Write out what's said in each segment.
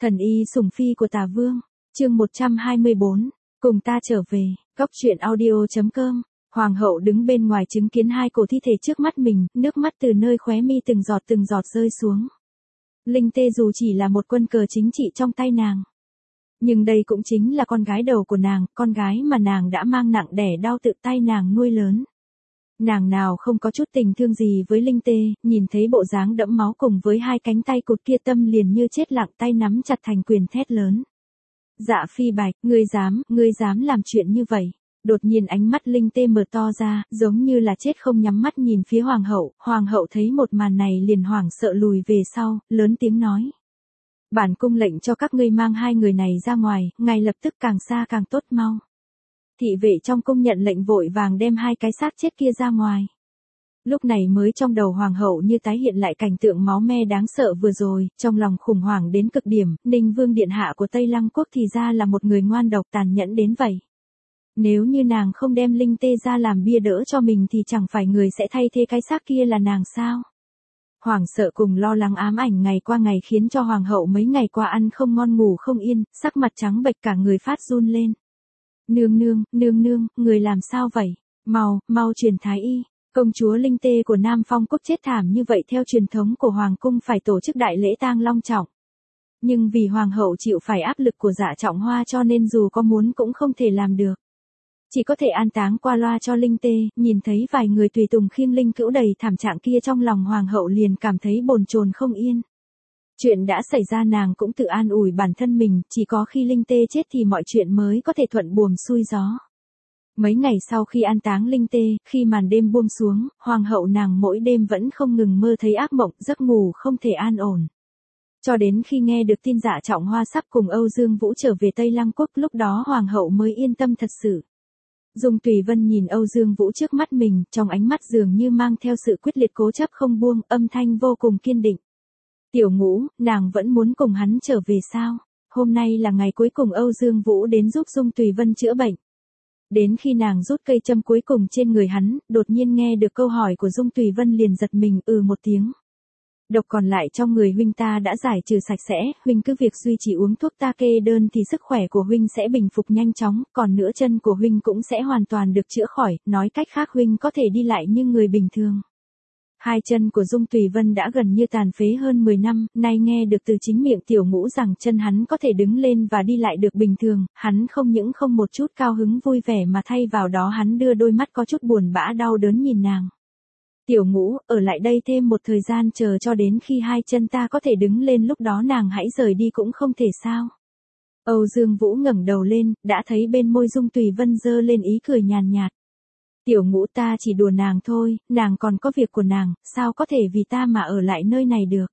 Thần y sủng phi của Tả Vương, chương 124, cùng ta trở về, Cóc truyện audio.com. Hoàng hậu đứng bên ngoài chứng kiến hai cổ thi thể trước mắt mình, nước mắt từ nơi khóe mi từng giọt rơi xuống. Linh Tê dù chỉ là một quân cờ chính trị trong tay nàng, nhưng đây cũng chính là con gái đầu của nàng, con gái mà nàng đã mang nặng đẻ đau tự tay nàng nuôi lớn. Nàng nào không có chút tình thương gì với Linh Tê, nhìn thấy bộ dáng đẫm máu cùng với hai cánh tay cụt kia tâm liền như chết lặng, tay nắm chặt thành quyền thét lớn. Dạ Phi Bạch, ngươi dám làm chuyện như vậy. Đột nhiên ánh mắt Linh Tê mở to ra, giống như là chết không nhắm mắt nhìn phía hoàng hậu thấy một màn này liền hoảng sợ lùi về sau, lớn tiếng nói. Bản cung lệnh cho các ngươi mang hai người này ra ngoài, ngay lập tức càng xa càng tốt mau. Thị vệ trong cung nhận lệnh vội vàng đem hai cái xác chết kia ra ngoài. Lúc này mới trong đầu hoàng hậu như tái hiện lại cảnh tượng máu me đáng sợ vừa rồi, trong lòng khủng hoảng đến cực điểm, Ninh Vương điện hạ của Tây Lăng quốc thì ra là một người ngoan độc tàn nhẫn đến vậy. Nếu như nàng không đem Linh Tê ra làm bia đỡ cho mình thì chẳng phải người sẽ thay thế cái xác kia là nàng sao? Hoảng sợ cùng lo lắng ám ảnh ngày qua ngày khiến cho hoàng hậu mấy ngày qua ăn không ngon ngủ không yên, sắc mặt trắng bệch cả người phát run lên. Nương, người làm sao vậy? Mau truyền thái y. Công chúa Linh Tê của Nam Phong quốc chết thảm như vậy, theo truyền thống của hoàng cung phải tổ chức đại lễ tang long trọng. Nhưng vì hoàng hậu chịu phải áp lực của Dạ Trọng Hoa cho nên dù có muốn cũng không thể làm được. Chỉ có thể an táng qua loa cho Linh Tê, nhìn thấy vài người tùy tùng khiêng linh cữu đầy thảm trạng kia trong lòng hoàng hậu liền cảm thấy bồn chồn không yên. Chuyện đã xảy ra nàng cũng tự an ủi bản thân mình, chỉ có khi Linh Tê chết thì mọi chuyện mới có thể thuận buồm xuôi gió. Mấy ngày sau khi an táng Linh Tê, khi màn đêm buông xuống, hoàng hậu nàng mỗi đêm vẫn không ngừng mơ thấy ác mộng, giấc ngủ không thể an ổn. Cho đến khi nghe được tin Dạ Trọng Hoa sắp cùng Âu Dương Vũ trở về Tây Lăng quốc, lúc đó hoàng hậu mới yên tâm thật sự. Dung Tùy Vân nhìn Âu Dương Vũ trước mắt mình, trong ánh mắt dường như mang theo sự quyết liệt cố chấp không buông, âm thanh vô cùng kiên định. Tiểu Ngũ, nàng vẫn muốn cùng hắn trở về sao? Hôm nay là ngày cuối cùng Âu Dương Vũ đến giúp Dung Tùy Vân chữa bệnh. Đến khi nàng rút cây châm cuối cùng trên người hắn, đột nhiên nghe được câu hỏi của Dung Tùy Vân liền giật mình một tiếng. Độc còn lại trong người huynh ta đã giải trừ sạch sẽ, huynh cứ việc duy trì uống thuốc ta kê đơn thì sức khỏe của huynh sẽ bình phục nhanh chóng, còn nữa chân của huynh cũng sẽ hoàn toàn được chữa khỏi, nói cách khác huynh có thể đi lại như người bình thường. Hai chân của Dung Tùy Vân đã gần như tàn phế hơn 10 năm, nay nghe được từ chính miệng Tiểu Ngũ rằng chân hắn có thể đứng lên và đi lại được bình thường, hắn không những không một chút cao hứng vui vẻ mà thay vào đó hắn đưa đôi mắt có chút buồn bã đau đớn nhìn nàng. Tiểu Ngũ, ở lại đây thêm một thời gian chờ cho đến khi hai chân ta có thể đứng lên, lúc đó nàng hãy rời đi cũng không thể sao? Âu Dương Vũ ngẩng đầu lên, đã thấy bên môi Dung Tùy Vân giơ lên ý cười nhàn nhạt. Tiểu Ngũ, ta chỉ đùa nàng thôi, nàng còn có việc của nàng, sao có thể vì ta mà ở lại nơi này được?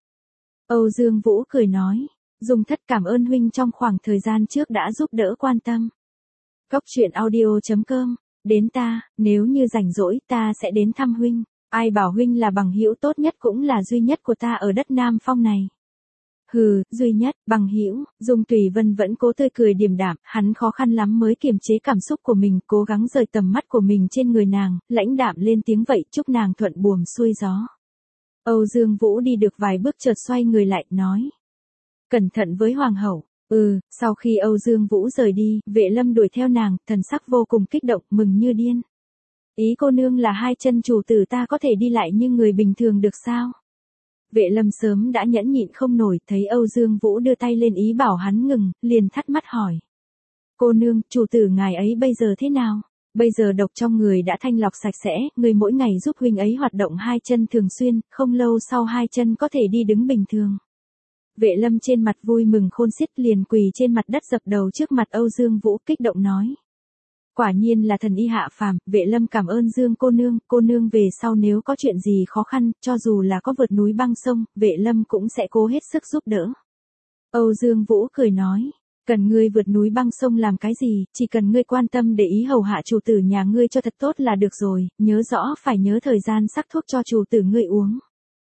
Âu Dương Vũ cười nói, Dung thất cảm ơn huynh trong khoảng thời gian trước đã giúp đỡ quan tâm. Cóc truyện audio.com, đến ta, nếu như rảnh rỗi ta sẽ đến thăm huynh. Ai bảo huynh là bằng hữu tốt nhất cũng là duy nhất của ta ở đất Nam Phong này. Hừ, duy nhất, bằng hữu, Dung Tùy Vân vẫn cố tươi cười điềm đạm, hắn khó khăn lắm mới kiềm chế cảm xúc của mình, cố gắng rời tầm mắt của mình trên người nàng, lãnh đạm lên tiếng vậy, chúc nàng thuận buồm xuôi gió. Âu Dương Vũ đi được vài bước chợt xoay người lại, nói. Cẩn thận với hoàng hậu. Sau khi Âu Dương Vũ rời đi, Vệ Lâm đuổi theo nàng, thần sắc vô cùng kích động, mừng như điên. Ý cô nương là hai chân chủ tử ta có thể đi lại như người bình thường được sao? Vệ Lâm sớm đã nhẫn nhịn không nổi, thấy Âu Dương Vũ đưa tay lên ý bảo hắn ngừng, liền thắc mắc hỏi. Cô nương, chủ tử ngài ấy bây giờ thế nào? Bây giờ độc trong người đã thanh lọc sạch sẽ, người mỗi ngày giúp huynh ấy hoạt động hai chân thường xuyên, không lâu sau hai chân có thể đi đứng bình thường. Vệ Lâm trên mặt vui mừng khôn xiết liền quỳ trên mặt đất dập đầu trước mặt Âu Dương Vũ kích động nói. Quả nhiên là thần y hạ phàm, Vệ Lâm cảm ơn Dương cô nương về sau nếu có chuyện gì khó khăn, cho dù là có vượt núi băng sông, Vệ Lâm cũng sẽ cố hết sức giúp đỡ. Âu Dương Vũ cười nói, cần ngươi vượt núi băng sông làm cái gì, chỉ cần ngươi quan tâm để ý hầu hạ chủ tử nhà ngươi cho thật tốt là được rồi, nhớ rõ phải nhớ thời gian sắc thuốc cho chủ tử ngươi uống.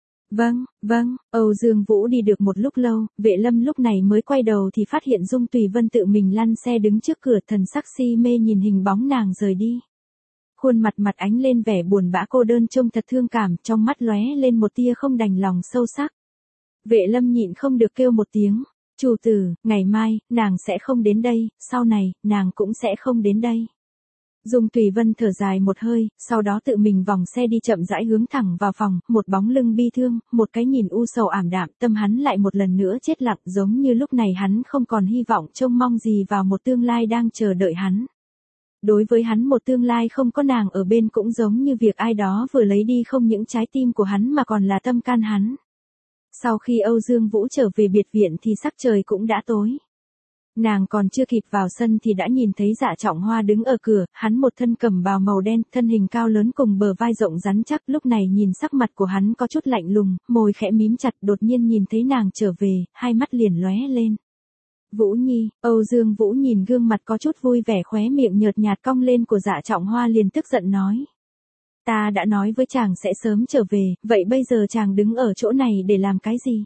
Vâng, Âu Dương Vũ đi được một lúc lâu, Vệ Lâm lúc này mới quay đầu thì phát hiện Dung Tùy Vân tự mình lăn xe đứng trước cửa, thần sắc si mê nhìn hình bóng nàng rời đi. Khuôn mặt ánh lên vẻ buồn bã cô đơn trông thật thương cảm, trong mắt lóe lên một tia không đành lòng sâu sắc. Vệ Lâm nhịn không được kêu một tiếng, Chủ tử, ngày mai, nàng sẽ không đến đây, sau này, nàng cũng sẽ không đến đây. Dung Tùy Vân thở dài một hơi, sau đó tự mình vòng xe đi chậm rãi hướng thẳng vào phòng, một bóng lưng bi thương, một cái nhìn u sầu ảm đạm, tâm hắn lại một lần nữa chết lặng, giống như lúc này hắn không còn hy vọng trông mong gì vào một tương lai đang chờ đợi hắn. Đối với hắn một tương lai không có nàng ở bên cũng giống như việc ai đó vừa lấy đi không những trái tim của hắn mà còn là tâm can hắn. Sau khi Âu Dương Vũ trở về biệt viện thì sắc trời cũng đã tối. Nàng còn chưa kịp vào sân thì đã nhìn thấy Dạ Trọng Hoa đứng ở cửa, hắn một thân cẩm bào màu đen, thân hình cao lớn cùng bờ vai rộng rắn chắc, lúc này nhìn sắc mặt của hắn có chút lạnh lùng, môi khẽ mím chặt, đột nhiên nhìn thấy nàng trở về, hai mắt liền lóe lên. Vũ Nhi, Âu Dương Vũ nhìn gương mặt có chút vui vẻ khóe miệng nhợt nhạt cong lên của Dạ Trọng Hoa liền tức giận nói. Ta đã nói với chàng sẽ sớm trở về, vậy bây giờ chàng đứng ở chỗ này để làm cái gì?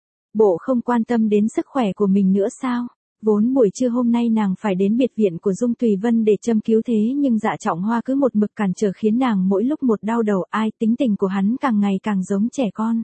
Bộ không quan tâm đến sức khỏe của mình nữa sao? Vốn buổi trưa hôm nay nàng phải đến biệt viện của Dung Tùy Vân để châm cứu thế nhưng Dạ Trọng Hoa cứ một mực cản trở khiến nàng mỗi lúc một đau đầu, ai tính tình của hắn càng ngày càng giống trẻ con.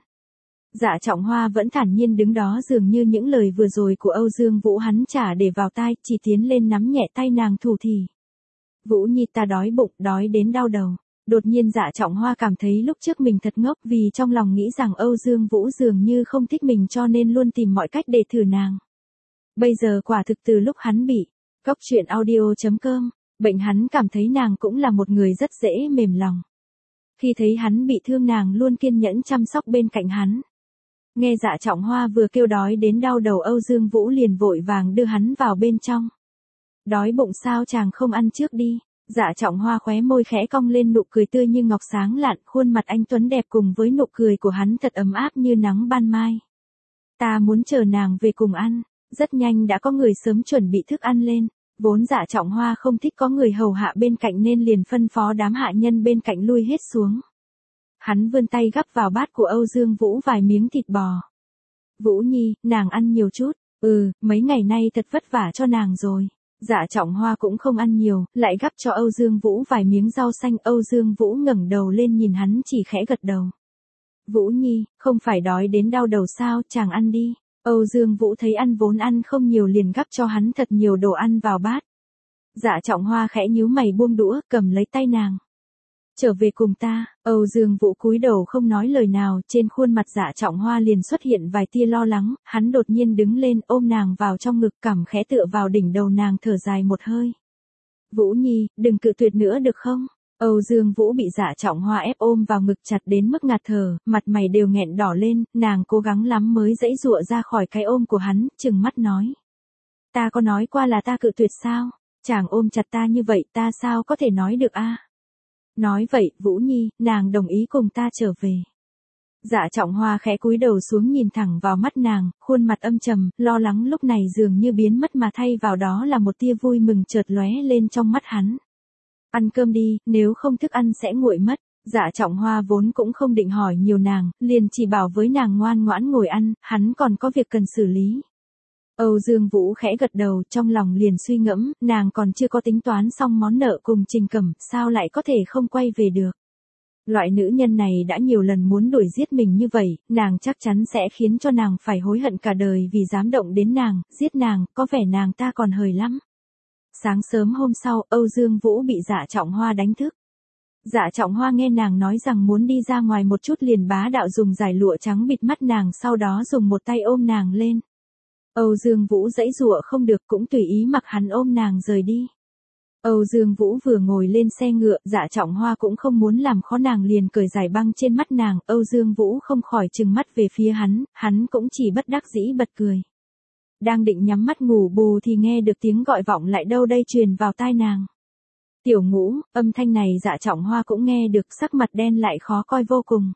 Dạ Trọng Hoa vẫn thản nhiên đứng đó dường như những lời vừa rồi của Âu Dương Vũ hắn trả để vào tai, chỉ tiến lên nắm nhẹ tay nàng thủ thỉ. Vũ Nhi ta đói bụng, đói đến đau đầu. Đột nhiên Dạ Trọng Hoa cảm thấy lúc trước mình thật ngốc vì trong lòng nghĩ rằng Âu Dương Vũ dường như không thích mình cho nên luôn tìm mọi cách để thử nàng. Bây giờ quả thực từ lúc hắn bị Cóc Truyện Audio.com, bệnh hắn cảm thấy nàng cũng là một người rất dễ mềm lòng. Khi thấy hắn bị thương nàng luôn kiên nhẫn chăm sóc bên cạnh hắn. Nghe Dạ Trọng Hoa vừa kêu đói đến đau đầu Âu Dương Vũ liền vội vàng đưa hắn vào bên trong. Đói bụng sao chàng không ăn trước đi. Dạ Trọng Hoa khóe môi khẽ cong lên nụ cười tươi như ngọc sáng lạn, khuôn mặt anh tuấn đẹp cùng với nụ cười của hắn thật ấm áp như nắng ban mai. Ta muốn chờ nàng về cùng ăn. Rất nhanh đã có người sớm chuẩn bị thức ăn lên, vốn Dạ Trọng Hoa không thích có người hầu hạ bên cạnh nên liền phân phó đám hạ nhân bên cạnh lui hết xuống. Hắn vươn tay gắp vào bát của Âu Dương Vũ vài miếng thịt bò. Vũ Nhi, nàng ăn nhiều chút, mấy ngày nay thật vất vả cho nàng rồi. Dạ Trọng Hoa cũng không ăn nhiều, lại gắp cho Âu Dương Vũ vài miếng rau xanh. Âu Dương Vũ ngẩng đầu lên nhìn hắn chỉ khẽ gật đầu. Vũ Nhi, không phải đói đến đau đầu sao, chàng ăn đi. Âu Dương Vũ thấy ăn vốn ăn không nhiều liền gắp cho hắn thật nhiều đồ ăn vào bát. Dạ Trọng Hoa khẽ nhíu mày buông đũa, cầm lấy tay nàng. Trở về cùng ta. Âu Dương Vũ cúi đầu không nói lời nào, trên khuôn mặt Dạ Trọng Hoa liền xuất hiện vài tia lo lắng, hắn đột nhiên đứng lên ôm nàng vào trong ngực, cằm khẽ tựa vào đỉnh đầu nàng thở dài một hơi. Vũ Nhi, đừng cự tuyệt nữa được không? Âu Dương Vũ bị Dạ Trọng Hoa ép ôm vào ngực chặt đến mức ngạt thở, mặt mày đều nghẹn đỏ lên, nàng cố gắng lắm mới giãy giụa ra khỏi cái ôm của hắn, trừng mắt nói. Ta có nói qua là ta cự tuyệt sao? Chàng ôm chặt ta như vậy ta sao có thể nói được a? Nói vậy, Vũ Nhi, nàng đồng ý cùng ta trở về. Dạ Trọng Hoa khẽ cúi đầu xuống nhìn thẳng vào mắt nàng, khuôn mặt âm trầm, lo lắng lúc này dường như biến mất mà thay vào đó là một tia vui mừng chợt lóe lên trong mắt hắn. Ăn cơm đi, nếu không thức ăn sẽ nguội mất. Dạ Trọng Hoa vốn cũng không định hỏi nhiều nàng, liền chỉ bảo với nàng ngoan ngoãn ngồi ăn, hắn còn có việc cần xử lý. Âu Dương Vũ khẽ gật đầu, trong lòng liền suy ngẫm, nàng còn chưa có tính toán xong món nợ cùng Trình Cẩm, sao lại có thể không quay về được. Loại nữ nhân này đã nhiều lần muốn đuổi giết mình như vậy, nàng chắc chắn sẽ khiến cho nàng phải hối hận cả đời vì dám động đến nàng, giết nàng, có vẻ nàng ta còn hời lắm. Sáng sớm hôm sau, Âu Dương Vũ bị Dạ Trọng Hoa đánh thức. Dạ Trọng Hoa nghe nàng nói rằng muốn đi ra ngoài một chút liền bá đạo dùng dải lụa trắng bịt mắt nàng, sau đó dùng một tay ôm nàng lên. Âu Dương Vũ giãy giụa không được cũng tùy ý mặc hắn ôm nàng rời đi. Âu Dương Vũ vừa ngồi lên xe ngựa, Dạ Trọng Hoa cũng không muốn làm khó nàng liền cởi dải băng trên mắt nàng, Âu Dương Vũ không khỏi trừng mắt về phía hắn cũng chỉ bất đắc dĩ bật cười. Đang định nhắm mắt ngủ bù thì nghe được tiếng gọi vọng lại đâu đây truyền vào tai nàng. Tiểu Ngũ, âm thanh này Dạ Trọng Hoa cũng nghe được, sắc mặt đen lại khó coi vô cùng.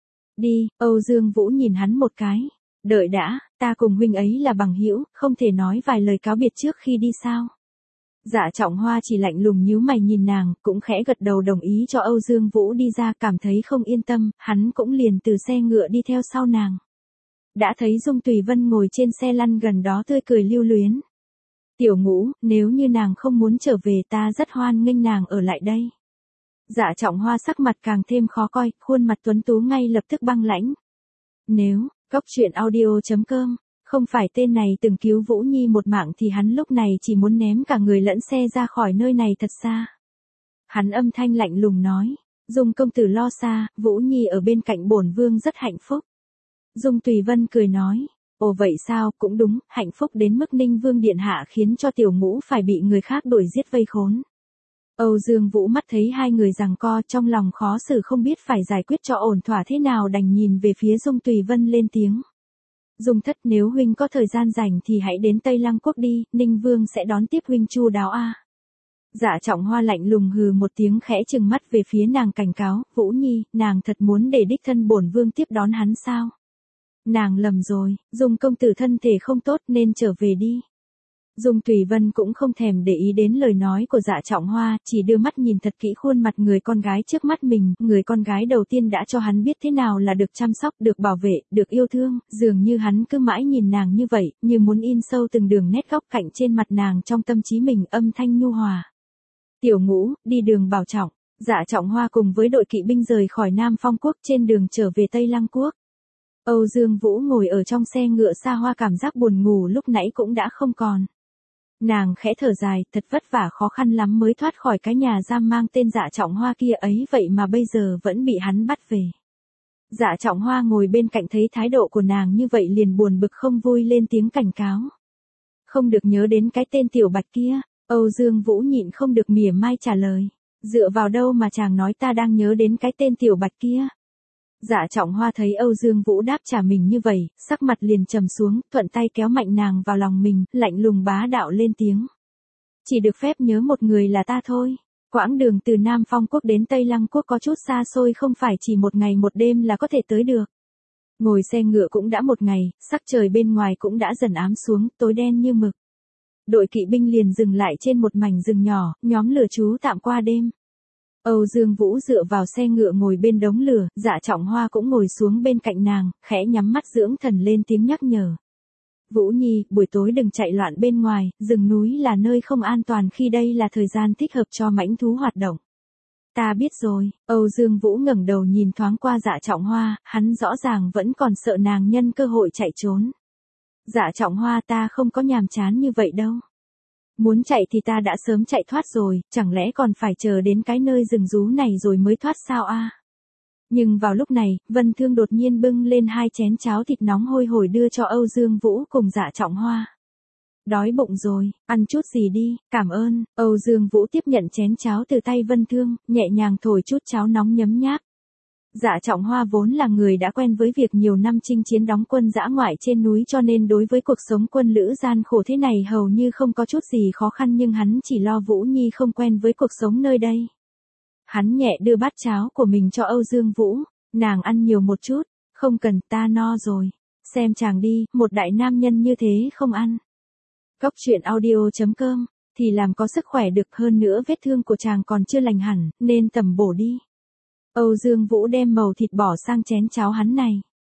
Đi, Âu Dương Vũ nhìn hắn một cái. Đợi đã, ta cùng huynh ấy là bằng hữu, không thể nói vài lời cáo biệt trước khi đi sao? Dạ Trọng Hoa chỉ lạnh lùng nhíu mày nhìn nàng, cũng khẽ gật đầu đồng ý cho Âu Dương Vũ đi ra, cảm thấy không yên tâm, hắn cũng liền từ xe ngựa đi theo sau nàng. Đã thấy Dung Tùy Vân ngồi trên xe lăn gần đó tươi cười lưu luyến. Tiểu Ngũ, nếu như nàng không muốn trở về ta rất hoan nghênh nàng ở lại đây. Dạ Trọng Hoa sắc mặt càng thêm khó coi, khuôn mặt tuấn tú ngay lập tức băng lãnh. Nếu, Cóc Truyện Audio.com Không phải tên này từng cứu Vũ Nhi một mạng thì hắn lúc này chỉ muốn ném cả người lẫn xe ra khỏi nơi này thật xa. Hắn âm thanh lạnh lùng nói, Dung công tử lo xa, Vũ Nhi ở bên cạnh bổn vương rất hạnh phúc. Dung Tùy Vân cười nói, ồ vậy sao, cũng đúng, hạnh phúc đến mức Ninh Vương Điện Hạ khiến cho tiểu ngũ phải bị người khác đuổi giết vây khốn. Âu Dương Vũ mắt thấy hai người giằng co trong lòng khó xử không biết phải giải quyết cho ổn thỏa thế nào đành nhìn về phía Dung Tùy Vân lên tiếng. Dung thất nếu huynh có thời gian rảnh thì hãy đến Tây Lăng Quốc đi, Ninh Vương sẽ đón tiếp huynh chu đáo a. Dạ Trọng Hoa lạnh lùng hừ một tiếng khẽ trừng mắt về phía nàng cảnh cáo, Vũ Nhi, nàng thật muốn để đích thân bổn vương tiếp đón hắn sao? Nàng lầm rồi, Dung công tử thân thể không tốt nên trở về đi. Dung Tùy Vân cũng không thèm để ý đến lời nói của Dạ Trọng Hoa, chỉ đưa mắt nhìn thật kỹ khuôn mặt người con gái trước mắt mình, người con gái đầu tiên đã cho hắn biết thế nào là được chăm sóc, được bảo vệ, được yêu thương, dường như hắn cứ mãi nhìn nàng như vậy, như muốn in sâu từng đường nét góc cạnh trên mặt nàng trong tâm trí mình, âm thanh nhu hòa. Tiểu Ngũ, đi đường bảo trọng. Dạ Trọng Hoa cùng với đội kỵ binh rời khỏi Nam Phong Quốc trên đường trở về Tây Lăng Quốc. Âu Dương Vũ ngồi ở trong xe ngựa xa hoa cảm giác buồn ngủ lúc nãy cũng đã không còn. Nàng khẽ thở dài, thật vất vả khó khăn lắm mới thoát khỏi cái nhà giam mang tên Dạ Trọng Hoa kia ấy vậy mà bây giờ vẫn bị hắn bắt về. Dạ Trọng Hoa ngồi bên cạnh thấy thái độ của nàng như vậy liền buồn bực không vui lên tiếng cảnh cáo. Không được nhớ đến cái tên tiểu bạch kia, Âu Dương Vũ nhịn không được mỉa mai trả lời. Dựa vào đâu mà chàng nói ta đang nhớ đến cái tên tiểu bạch kia. Dạ Trọng Hoa thấy Âu Dương Vũ đáp trả mình như vậy, sắc mặt liền trầm xuống, thuận tay kéo mạnh nàng vào lòng mình, lạnh lùng bá đạo lên tiếng. Chỉ được phép nhớ một người là ta thôi. Quãng đường từ Nam Phong Quốc đến Tây Lăng Quốc có chút xa xôi không phải chỉ một ngày một đêm là có thể tới được. Ngồi xe ngựa cũng đã một ngày, sắc trời bên ngoài cũng đã dần ám xuống, tối đen như mực. Đội kỵ binh liền dừng lại trên một mảnh rừng nhỏ, nhóm lửa trú tạm qua đêm. Âu Dương Vũ dựa vào xe ngựa ngồi bên đống lửa, Dạ Trọng Hoa cũng ngồi xuống bên cạnh nàng, khẽ nhắm mắt dưỡng thần lên tiếng nhắc nhở. Vũ Nhi, buổi tối đừng chạy loạn bên ngoài, rừng núi là nơi không an toàn khi đây là thời gian thích hợp cho mãnh thú hoạt động. Ta biết rồi, Âu Dương Vũ ngẩng đầu nhìn thoáng qua Dạ Trọng Hoa, hắn rõ ràng vẫn còn sợ nàng nhân cơ hội chạy trốn. Dạ Trọng Hoa ta không có nhàm chán như vậy đâu. Muốn chạy thì ta đã sớm chạy thoát rồi, chẳng lẽ còn phải chờ đến cái nơi rừng rú này rồi mới thoát sao a? Nhưng vào lúc này, Vân Thương đột nhiên bưng lên 2 chén cháo thịt nóng hôi hổi đưa cho Âu Dương Vũ cùng Dạ Trọng Hoa. Đói bụng rồi, ăn chút gì đi, cảm ơn. Âu Dương Vũ tiếp nhận chén cháo từ tay Vân Thương, nhẹ nhàng thổi chút cháo nóng nhấm nháp. Dạ Trọng Hoa vốn là người đã quen với việc nhiều năm chinh chiến đóng quân dã ngoại trên núi cho nên đối với cuộc sống quân lữ gian khổ thế này hầu như không có chút gì khó khăn nhưng hắn chỉ lo Vũ Nhi không quen với cuộc sống nơi đây. Hắn nhẹ đưa bát cháo của mình cho Âu Dương Vũ, nàng ăn nhiều một chút, không cần ta no rồi. Xem chàng đi, một đại nam nhân như thế không ăn. Góc truyện audio.com, thì làm có sức khỏe được hơn nữa vết thương của chàng còn chưa lành hẳn, nên tầm bổ đi. Âu Dương Vũ đem màu thịt bỏ sang chén cháo hắn này.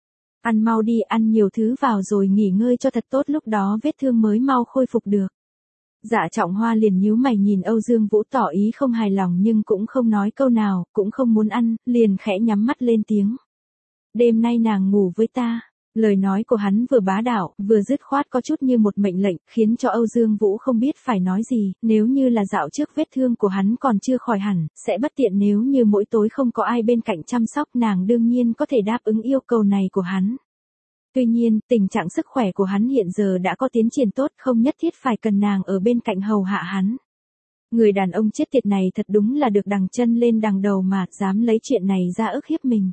Ăn mau đi, ăn nhiều thứ vào rồi nghỉ ngơi cho thật tốt lúc đó vết thương mới mau khôi phục được. Dạ Trọng Hoa liền nhíu mày nhìn Âu Dương Vũ tỏ ý không hài lòng nhưng cũng không nói câu nào, cũng không muốn ăn, liền khẽ nhắm mắt lên tiếng. Đêm nay nàng ngủ với ta. Lời nói của hắn vừa bá đạo, vừa dứt khoát có chút như một mệnh lệnh, khiến cho Âu Dương Vũ không biết phải nói gì, nếu như là dạo trước vết thương của hắn còn chưa khỏi hẳn, sẽ bất tiện nếu như mỗi tối không có ai bên cạnh chăm sóc nàng đương nhiên có thể đáp ứng yêu cầu này của hắn. Tuy nhiên, tình trạng sức khỏe của hắn hiện giờ đã có tiến triển tốt không nhất thiết phải cần nàng ở bên cạnh hầu hạ hắn. Người đàn ông chết tiệt này thật đúng là được đằng chân lên đằng đầu mà dám lấy chuyện này ra ức hiếp mình.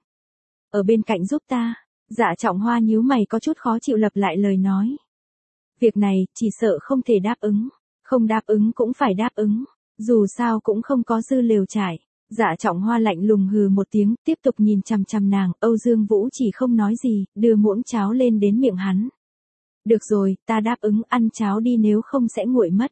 Ở bên cạnh giúp ta. Dạ Trọng Hoa nhíu mày có chút khó chịu lặp lại lời nói. Việc này, chỉ sợ không thể đáp ứng. Không đáp ứng cũng phải đáp ứng. Dù sao cũng không có dư lều trải. Dạ Trọng Hoa lạnh lùng hừ một tiếng, tiếp tục nhìn chằm chằm nàng, Âu Dương Vũ chỉ không nói gì, đưa muỗng cháo lên đến miệng hắn. Được rồi, ta đáp ứng ăn cháo đi nếu không sẽ nguội mất.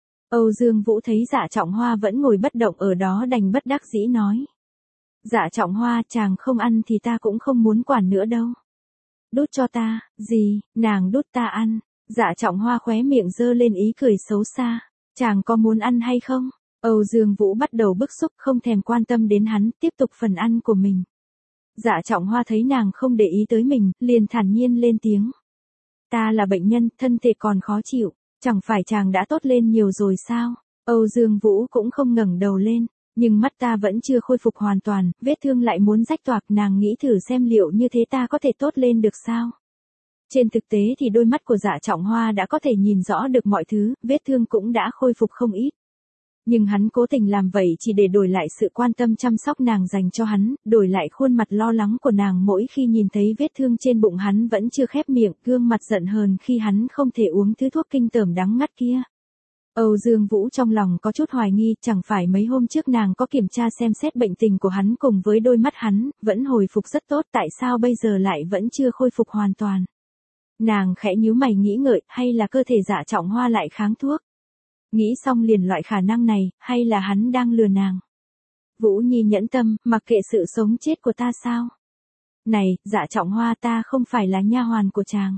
Âu Dương Vũ thấy Dạ Trọng Hoa vẫn ngồi bất động ở đó đành bất đắc dĩ nói. Dạ Trọng Hoa, chàng không ăn thì ta cũng không muốn quản nữa đâu. Đút cho ta, gì, nàng đút ta ăn. Dạ Trọng Hoa khóe miệng giơ lên ý cười xấu xa. Chàng có muốn ăn hay không? Âu Dương Vũ bắt đầu bức xúc không thèm quan tâm đến hắn, tiếp tục phần ăn của mình. Dạ Trọng Hoa thấy nàng không để ý tới mình, liền thản nhiên lên tiếng. Ta là bệnh nhân, thân thể còn khó chịu, chẳng phải chàng đã tốt lên nhiều rồi sao? Âu Dương Vũ cũng không ngẩng đầu lên, nhưng mắt ta vẫn chưa khôi phục hoàn toàn, vết thương lại muốn rách toạc, nàng nghĩ thử xem liệu như thế ta có thể tốt lên được sao? Trên thực tế thì đôi mắt của Dạ Trọng Hoa đã có thể nhìn rõ được mọi thứ, vết thương cũng đã khôi phục không ít. Nhưng hắn cố tình làm vậy chỉ để đổi lại sự quan tâm chăm sóc nàng dành cho hắn, đổi lại khuôn mặt lo lắng của nàng mỗi khi nhìn thấy vết thương trên bụng hắn vẫn chưa khép miệng, gương mặt giận hờn khi hắn không thể uống thứ thuốc kinh tởm đắng ngắt kia. Âu Dương Vũ trong lòng có chút hoài nghi, chẳng phải mấy hôm trước nàng có kiểm tra xem xét bệnh tình của hắn cùng với đôi mắt hắn, vẫn hồi phục rất tốt, tại sao bây giờ lại vẫn chưa khôi phục hoàn toàn. Nàng khẽ nhíu mày nghĩ ngợi, hay là cơ thể Dạ Trọng Hoa lại kháng thuốc. Nghĩ xong liền loại khả năng này, hay là hắn đang lừa nàng. Vũ Nhi nhẫn tâm, mặc kệ sự sống chết của ta sao. Này, Dạ Trọng Hoa, ta không phải là nha hoàn của chàng.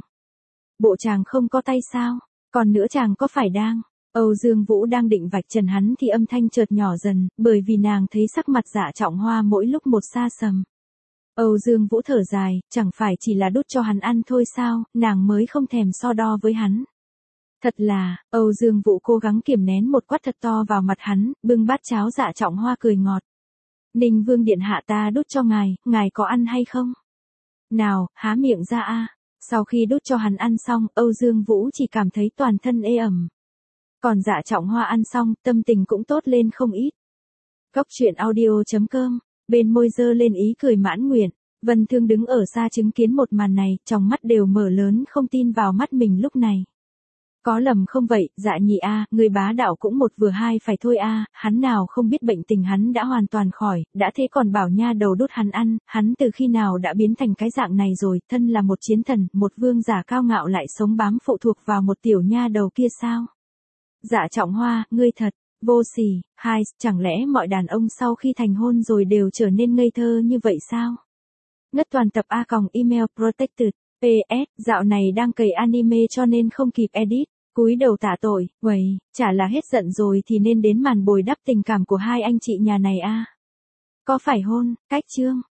Bộ chàng không có tay sao, còn nữa chàng có phải đang. Âu Dương Vũ đang định vạch trần hắn thì âm thanh chợt nhỏ dần, bởi vì nàng thấy sắc mặt Dạ Trọng Hoa mỗi lúc một xa sầm. Âu Dương Vũ thở dài, chẳng phải chỉ là đút cho hắn ăn thôi sao, nàng mới không thèm so đo với hắn. Thật là, Âu Dương Vũ cố gắng kiềm nén một quát thật to vào mặt hắn, bưng bát cháo Dạ Trọng Hoa cười ngọt. Ninh Vương điện hạ, ta đút cho ngài có ăn hay không? Nào, há miệng ra a. Sau khi đút cho hắn ăn xong, Âu Dương Vũ chỉ cảm thấy toàn thân ê ẩm. Còn Dạ Trọng Hoa ăn xong, tâm tình cũng tốt lên không ít. Góc truyện audio.com, bên môi dơ lên ý cười mãn nguyện. Vân Thương đứng ở xa chứng kiến một màn này, trong mắt đều mở lớn không tin vào mắt mình lúc này. Có lầm không vậy, Dạ nhị a, người bá đạo cũng một vừa hai phải thôi a, hắn nào không biết bệnh tình hắn đã hoàn toàn khỏi, đã thế còn bảo nha đầu đút hắn ăn, hắn từ khi nào đã biến thành cái dạng này rồi, thân là một chiến thần, một vương giả cao ngạo lại sống bám phụ thuộc vào một tiểu nha đầu kia sao? Dạ Trọng Hoa, ngươi thật vô sỉ, chẳng lẽ mọi đàn ông sau khi thành hôn rồi đều trở nên ngây thơ như vậy sao? Ngất toàn tập email protected. PS, dạo này đang cày anime cho nên không kịp edit. Cúi đầu tạ tội, chả là hết giận rồi thì nên đến màn bồi đắp tình cảm của hai anh chị nhà này a. Có phải hôn, cách chương.